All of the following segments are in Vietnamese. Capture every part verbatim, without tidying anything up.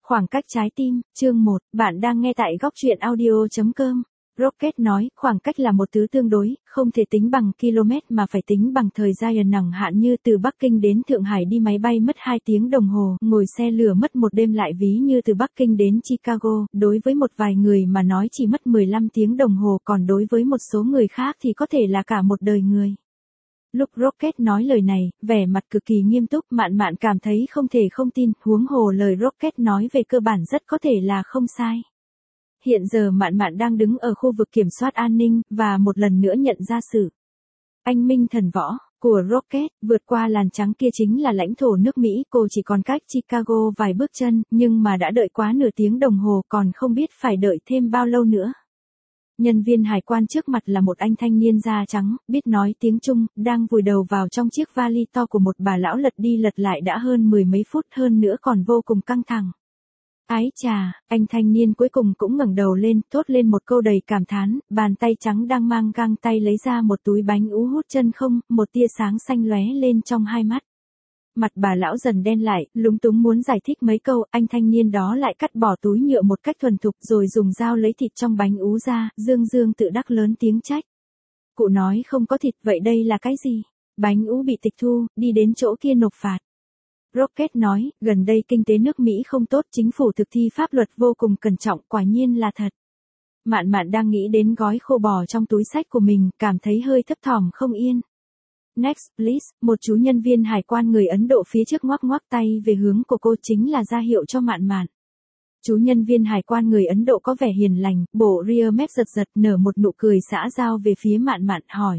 Khoảng cách trái tim, chương một, bạn đang nghe tại góc truyện audio chấm com. Rocket nói, khoảng cách là một thứ tương đối, không thể tính bằng km mà phải tính bằng thời gian nặng hạn, như từ Bắc Kinh đến Thượng Hải đi máy bay mất hai tiếng đồng hồ, ngồi xe lửa mất một đêm, lại ví như từ Bắc Kinh đến Chicago, đối với một vài người mà nói chỉ mất mười lăm tiếng đồng hồ, còn đối với một số người khác thì có thể là cả một đời người. Lúc Rocket nói lời này, vẻ mặt cực kỳ nghiêm túc, Mạn Mạn cảm thấy không thể không tin, huống hồ lời Rocket nói về cơ bản rất có thể là không sai. Hiện giờ Mạn Mạn đang đứng ở khu vực kiểm soát an ninh, và một lần nữa nhận ra sự anh minh thần võ của Rocket, vượt qua làn trắng kia chính là lãnh thổ nước Mỹ, cô chỉ còn cách Chicago vài bước chân, nhưng mà đã đợi quá nửa tiếng đồng hồ, còn không biết phải đợi thêm bao lâu nữa. Nhân viên hải quan trước mặt là một anh thanh niên da trắng, biết nói tiếng Trung, đang vùi đầu vào trong chiếc vali to của một bà lão, lật đi lật lại đã hơn mười mấy phút, hơn nữa còn vô cùng căng thẳng. Ái chà, anh thanh niên cuối cùng cũng ngẩng đầu lên, thốt lên một câu đầy cảm thán, bàn tay trắng đang mang găng tay lấy ra một túi bánh ú hút chân không, một tia sáng xanh lóe lên trong hai mắt. Mặt bà lão dần đen lại, lúng túng muốn giải thích mấy câu, anh thanh niên đó lại cắt bỏ túi nhựa một cách thuần thục, rồi dùng dao lấy thịt trong bánh ú ra, dương dương tự đắc lớn tiếng trách. Cụ nói không có thịt, vậy đây là cái gì? Bánh ú bị tịch thu, đi đến chỗ kia nộp phạt. Rocket nói, gần đây kinh tế nước Mỹ không tốt, chính phủ thực thi pháp luật vô cùng cẩn trọng, quả nhiên là thật. Mạn Mạn đang nghĩ đến gói khô bò trong túi xách của mình, cảm thấy hơi thấp thỏm không yên. Next please, một chú nhân viên hải quan người Ấn Độ phía trước ngoắc ngoắc tay về hướng của cô, chính là ra hiệu cho Mạn Mạn. Chú nhân viên hải quan người Ấn Độ có vẻ hiền lành, bộ rear mép giật giật, nở một nụ cười xã giao về phía Mạn Mạn, hỏi.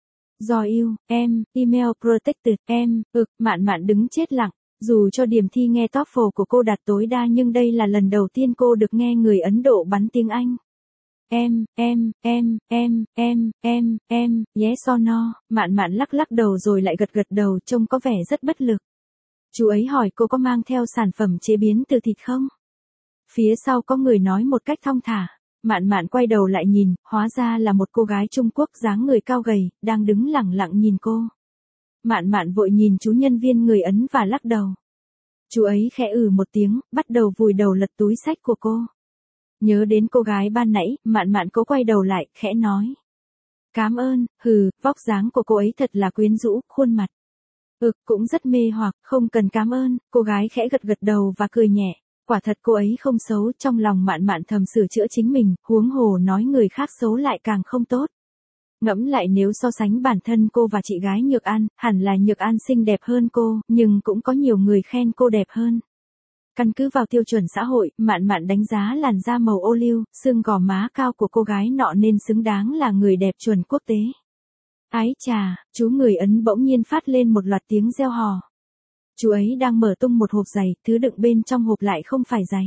Do yêu, em, email protected, em, ực, Mạn Mạn đứng chết lặng. Dù cho điểm thi nghe TOEFL của cô đạt tối đa, nhưng đây là lần đầu tiên cô được nghe người Ấn Độ bắn tiếng Anh. Em, em, em, em, em, em, em, yes or no, Mạn Mạn lắc lắc đầu rồi lại gật gật đầu, trông có vẻ rất bất lực. Chú ấy hỏi cô có mang theo sản phẩm chế biến từ thịt không? Phía sau có người nói một cách thong thả. Mạn Mạn quay đầu lại nhìn, hóa ra là một cô gái Trung Quốc dáng người cao gầy, đang đứng lẳng lặng nhìn cô. Mạn Mạn vội nhìn chú nhân viên người Ấn và lắc đầu. Chú ấy khẽ ừ một tiếng, bắt đầu vùi đầu lật túi xách của cô. Nhớ đến cô gái ban nãy, Mạn Mạn cố quay đầu lại, khẽ nói. Cám ơn, hừ, vóc dáng của cô ấy thật là quyến rũ, khuôn mặt. Ực, cũng rất mê hoặc, không cần cám ơn, cô gái khẽ gật gật đầu và cười nhẹ. Quả thật cô ấy không xấu, trong lòng Mạn Mạn thầm sửa chữa chính mình, huống hồ nói người khác xấu lại càng không tốt. Ngẫm lại nếu so sánh bản thân cô và chị gái Nhược An, hẳn là Nhược An xinh đẹp hơn cô, nhưng cũng có nhiều người khen cô đẹp hơn. Căn cứ vào tiêu chuẩn xã hội, Mạn Mạn đánh giá làn da màu ô liu, xương gò má cao của cô gái nọ nên xứng đáng là người đẹp chuẩn quốc tế. Ái chà, chú người Ấn bỗng nhiên phát lên một loạt tiếng reo hò. Chú ấy đang mở tung một hộp giày, thứ đựng bên trong hộp lại không phải giày.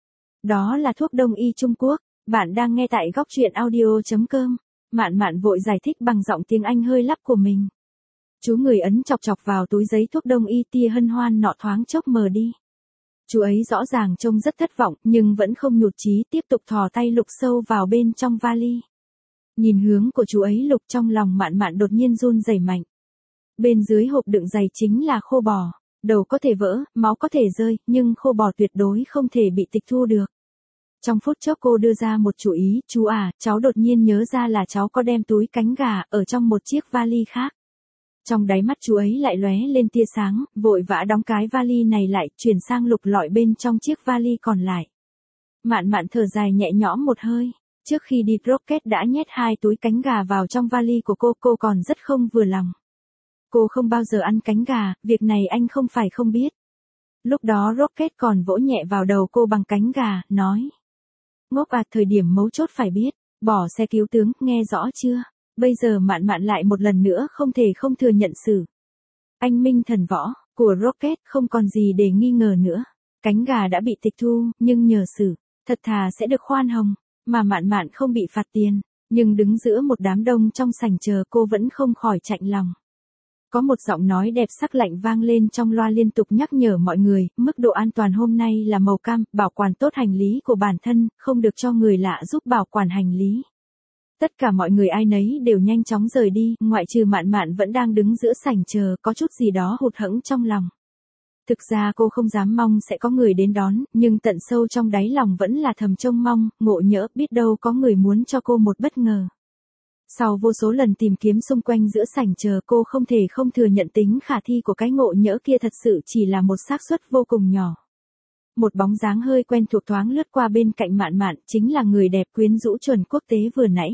Đó là thuốc đông y Trung Quốc. Bạn đang nghe tại góc truyện audio chấm com. Mạn Mạn vội giải thích bằng giọng tiếng Anh hơi lắp của mình. Chú người Ấn chọc chọc vào túi giấy thuốc đông y, tia hân hoan nọ thoáng chốc mờ đi. Chú ấy rõ ràng trông rất thất vọng, nhưng vẫn không nhụt chí, tiếp tục thò tay lục sâu vào bên trong vali. Nhìn hướng của chú ấy lục, trong lòng Mạn Mạn đột nhiên run rẩy mạnh. Bên dưới hộp đựng giày chính là khô bò. Đầu có thể vỡ, máu có thể rơi, nhưng khô bò tuyệt đối không thể bị tịch thu được. Trong phút chốc cô đưa ra một chủ ý, chú à, cháu đột nhiên nhớ ra là cháu có đem túi cánh gà ở trong một chiếc vali khác. Trong đáy mắt chú ấy lại lóe lên tia sáng, vội vã đóng cái vali này lại, chuyển sang lục lọi bên trong chiếc vali còn lại. Mạn Mạn thở dài nhẹ nhõm một hơi. Trước khi đi, Rocket đã nhét hai túi cánh gà vào trong vali của cô, cô còn rất không vừa lòng. Cô không bao giờ ăn cánh gà, việc này anh không phải không biết. Lúc đó Rocket còn vỗ nhẹ vào đầu cô bằng cánh gà, nói. Ngốc à, thời điểm mấu chốt phải biết, bỏ xe cứu tướng, nghe rõ chưa? Bây giờ Mạn Mạn lại một lần nữa không thể không thừa nhận sự anh minh thần võ của Rocket, không còn gì để nghi ngờ nữa. Cánh gà đã bị tịch thu, nhưng nhờ sự thật thà sẽ được khoan hồng, mà Mạn Mạn không bị phạt tiền, nhưng đứng giữa một đám đông trong sảnh chờ, cô vẫn không khỏi chạnh lòng. Có một giọng nói đẹp sắc lạnh vang lên trong loa, liên tục nhắc nhở mọi người, mức độ an toàn hôm nay là màu cam, bảo quản tốt hành lý của bản thân, không được cho người lạ giúp bảo quản hành lý. Tất cả mọi người ai nấy đều nhanh chóng rời đi, ngoại trừ Mạn Mạn vẫn đang đứng giữa sảnh chờ, có chút gì đó hụt hẫng trong lòng. Thực ra cô không dám mong sẽ có người đến đón, nhưng tận sâu trong đáy lòng vẫn là thầm trông mong, ngộ nhỡ biết đâu có người muốn cho cô một bất ngờ. Sau vô số lần tìm kiếm xung quanh giữa sảnh chờ, cô không thể không thừa nhận tính khả thi của cái ngộ nhỡ kia thật sự chỉ là một xác suất vô cùng nhỏ. Một bóng dáng hơi quen thuộc thoáng lướt qua bên cạnh Mạn Mạn, chính là người đẹp quyến rũ chuẩn quốc tế vừa nãy.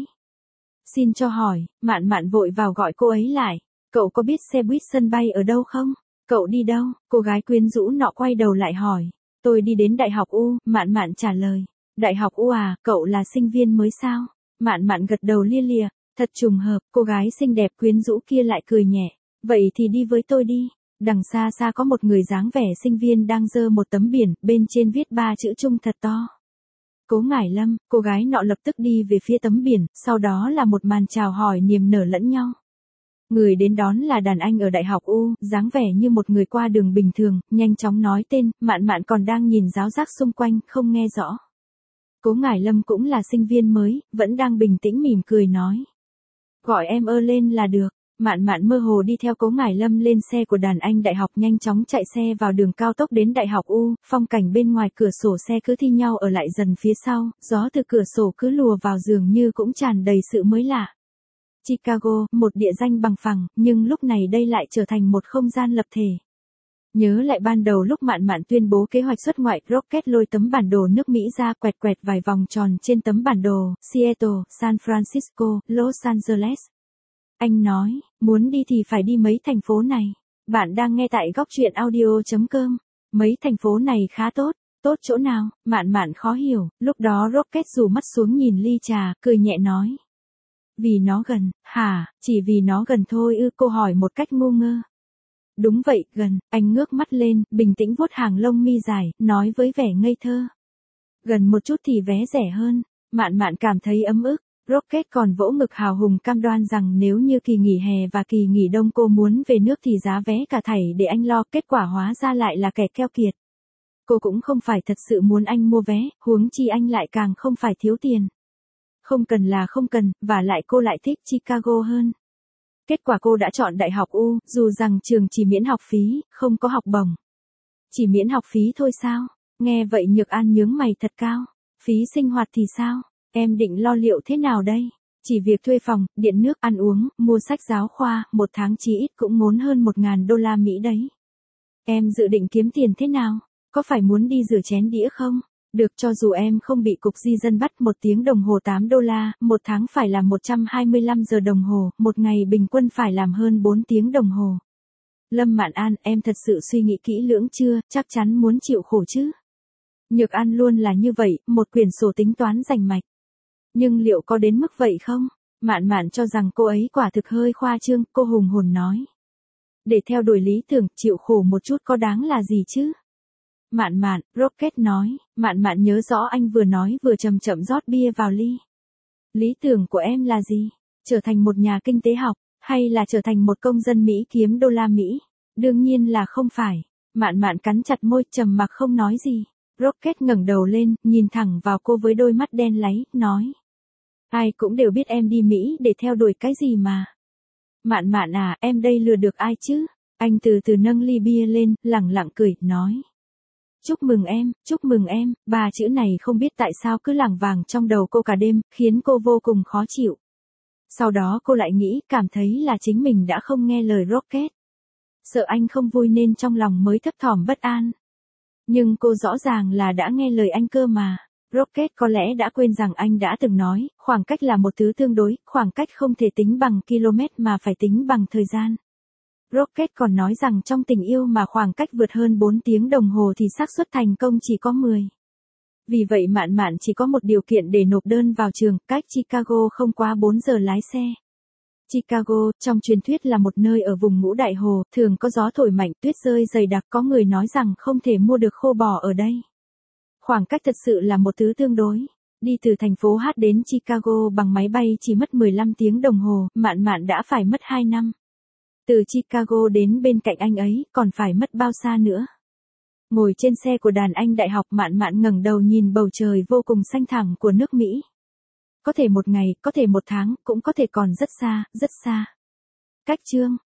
Xin cho hỏi, Mạn Mạn vội vào gọi cô ấy lại. Cậu có biết xe buýt sân bay ở đâu không? Cậu đi đâu? Cô gái quyến rũ nọ quay đầu lại hỏi. Tôi đi đến Đại học U, Mạn Mạn trả lời. Đại học U à, cậu là sinh viên mới sao? Mạn Mạn gật đầu lia lịa. Thật trùng hợp, cô gái xinh đẹp quyến rũ kia lại cười nhẹ. Vậy thì đi với tôi đi. Đằng xa xa có một người dáng vẻ sinh viên đang giơ một tấm biển, bên trên viết ba chữ Trung thật to. Cố Ngải Lâm, cô gái nọ lập tức đi về phía tấm biển, sau đó là một màn chào hỏi niềm nở lẫn nhau. Người đến đón là đàn anh ở Đại học U, dáng vẻ như một người qua đường bình thường, nhanh chóng nói tên, Mạn Mạn còn đang nhìn ráo rác xung quanh, không nghe rõ. Cố Ngải Lâm cũng là sinh viên mới, vẫn đang bình tĩnh mỉm cười nói. Gọi em ơ lên là được. Mạn Mạn mơ hồ đi theo Cố Ngải Lâm lên xe của đàn anh đại học, nhanh chóng chạy xe vào đường cao tốc đến Đại học U, phong cảnh bên ngoài cửa sổ xe cứ thi nhau ở lại dần phía sau, gió từ cửa sổ cứ lùa vào dường như cũng tràn đầy sự mới lạ. Chicago, một địa danh bằng phẳng, nhưng lúc này đây lại trở thành một không gian lập thể. Nhớ lại ban đầu lúc Mạn Mạn tuyên bố kế hoạch xuất ngoại, Rocket lôi tấm bản đồ nước Mỹ ra, quẹt quẹt vài vòng tròn trên tấm bản đồ, Seattle, San Francisco, Los Angeles. Anh nói, muốn đi thì phải đi mấy thành phố này. Bạn đang nghe tại góc truyện audio chấm com. Mấy thành phố này khá tốt. Tốt chỗ nào? Mạn Mạn khó hiểu. Lúc đó Rocket rủ mắt xuống nhìn ly trà, cười nhẹ nói. Vì nó gần. Hả, chỉ vì nó gần thôi ư? Cô hỏi một cách ngu ngơ. Đúng vậy, gần. Anh ngước mắt lên, bình tĩnh vuốt hàng lông mi dài, nói với vẻ ngây thơ. Gần một chút thì vé rẻ hơn. Mạn Mạn cảm thấy ấm ức. Rocket còn vỗ ngực hào hùng cam đoan rằng nếu như kỳ nghỉ hè và kỳ nghỉ đông cô muốn về nước thì giá vé cả thảy để anh lo, kết quả hóa ra lại là kẻ keo kiệt. Cô cũng không phải thật sự muốn anh mua vé, huống chi anh lại càng không phải thiếu tiền. Không cần là không cần, và lại cô lại thích Chicago hơn. Kết quả cô đã chọn Đại học U, dù rằng trường chỉ miễn học phí, không có học bổng. Chỉ miễn học phí thôi sao? Nghe vậy Nhược An nhướng mày thật cao. Phí sinh hoạt thì sao? Em định lo liệu thế nào đây? Chỉ việc thuê phòng, điện nước, ăn uống, mua sách giáo khoa, một tháng chí ít cũng ngốn hơn một ngàn đô la Mỹ đấy. Em dự định kiếm tiền thế nào? Có phải muốn đi rửa chén đĩa không? Được, cho dù em không bị cục di dân bắt, một tiếng đồng hồ tám đô la, một tháng phải làm một trăm hai mươi lăm giờ đồng hồ, một ngày bình quân phải làm hơn bốn tiếng đồng hồ. Lâm Mạn An, em thật sự suy nghĩ kỹ lưỡng chưa, chắc chắn muốn chịu khổ chứ? Nhược An luôn là như vậy, một quyển sổ tính toán rành mạch. Nhưng liệu có đến mức vậy không? Mạn Mạn cho rằng cô ấy quả thực hơi khoa trương, cô hùng hồn nói. Để theo đuổi lý tưởng, chịu khổ một chút có đáng là gì chứ? Mạn Mạn, Rocket nói, Mạn Mạn nhớ rõ anh vừa nói vừa chậm chậm rót bia vào ly. Lý tưởng của em là gì? Trở thành một nhà kinh tế học, hay là trở thành một công dân Mỹ kiếm đô la Mỹ? Đương nhiên là không phải. Mạn Mạn cắn chặt môi, trầm mặc không nói gì. Rocket ngẩng đầu lên, nhìn thẳng vào cô với đôi mắt đen láy, nói. Ai cũng đều biết em đi Mỹ để theo đuổi cái gì mà. Mạn Mạn à, em đây lừa được ai chứ? Anh từ từ nâng ly bia lên, lẳng lặng cười, nói. Chúc mừng em, chúc mừng em, ba chữ này không biết tại sao cứ lảng vảng trong đầu cô cả đêm, khiến cô vô cùng khó chịu. Sau đó cô lại nghĩ, cảm thấy là chính mình đã không nghe lời Rocket. Sợ anh không vui nên trong lòng mới thấp thỏm bất an. Nhưng cô rõ ràng là đã nghe lời anh cơ mà. Rocket có lẽ đã quên rằng anh đã từng nói, khoảng cách là một thứ tương đối, khoảng cách không thể tính bằng km mà phải tính bằng thời gian. Rocket còn nói rằng trong tình yêu mà khoảng cách vượt hơn bốn tiếng đồng hồ thì xác suất thành công chỉ có mười. Vì vậy Mạn Mạn chỉ có một điều kiện để nộp đơn vào trường, cách Chicago không quá bốn giờ lái xe. Chicago, trong truyền thuyết là một nơi ở vùng Ngũ Đại Hồ, thường có gió thổi mạnh, tuyết rơi dày đặc, có người nói rằng không thể mua được khô bò ở đây. Khoảng cách thật sự là một thứ tương đối. Đi từ thành phố H đến Chicago bằng máy bay chỉ mất mười lăm tiếng đồng hồ, Mạn Mạn đã phải mất hai năm. Từ Chicago đến bên cạnh anh ấy, còn phải mất bao xa nữa. Ngồi trên xe của đàn anh đại học, Mạn Mạn ngẩng đầu nhìn bầu trời vô cùng xanh thẳm của nước Mỹ. Có thể một ngày, có thể một tháng, cũng có thể còn rất xa, rất xa. Cách chương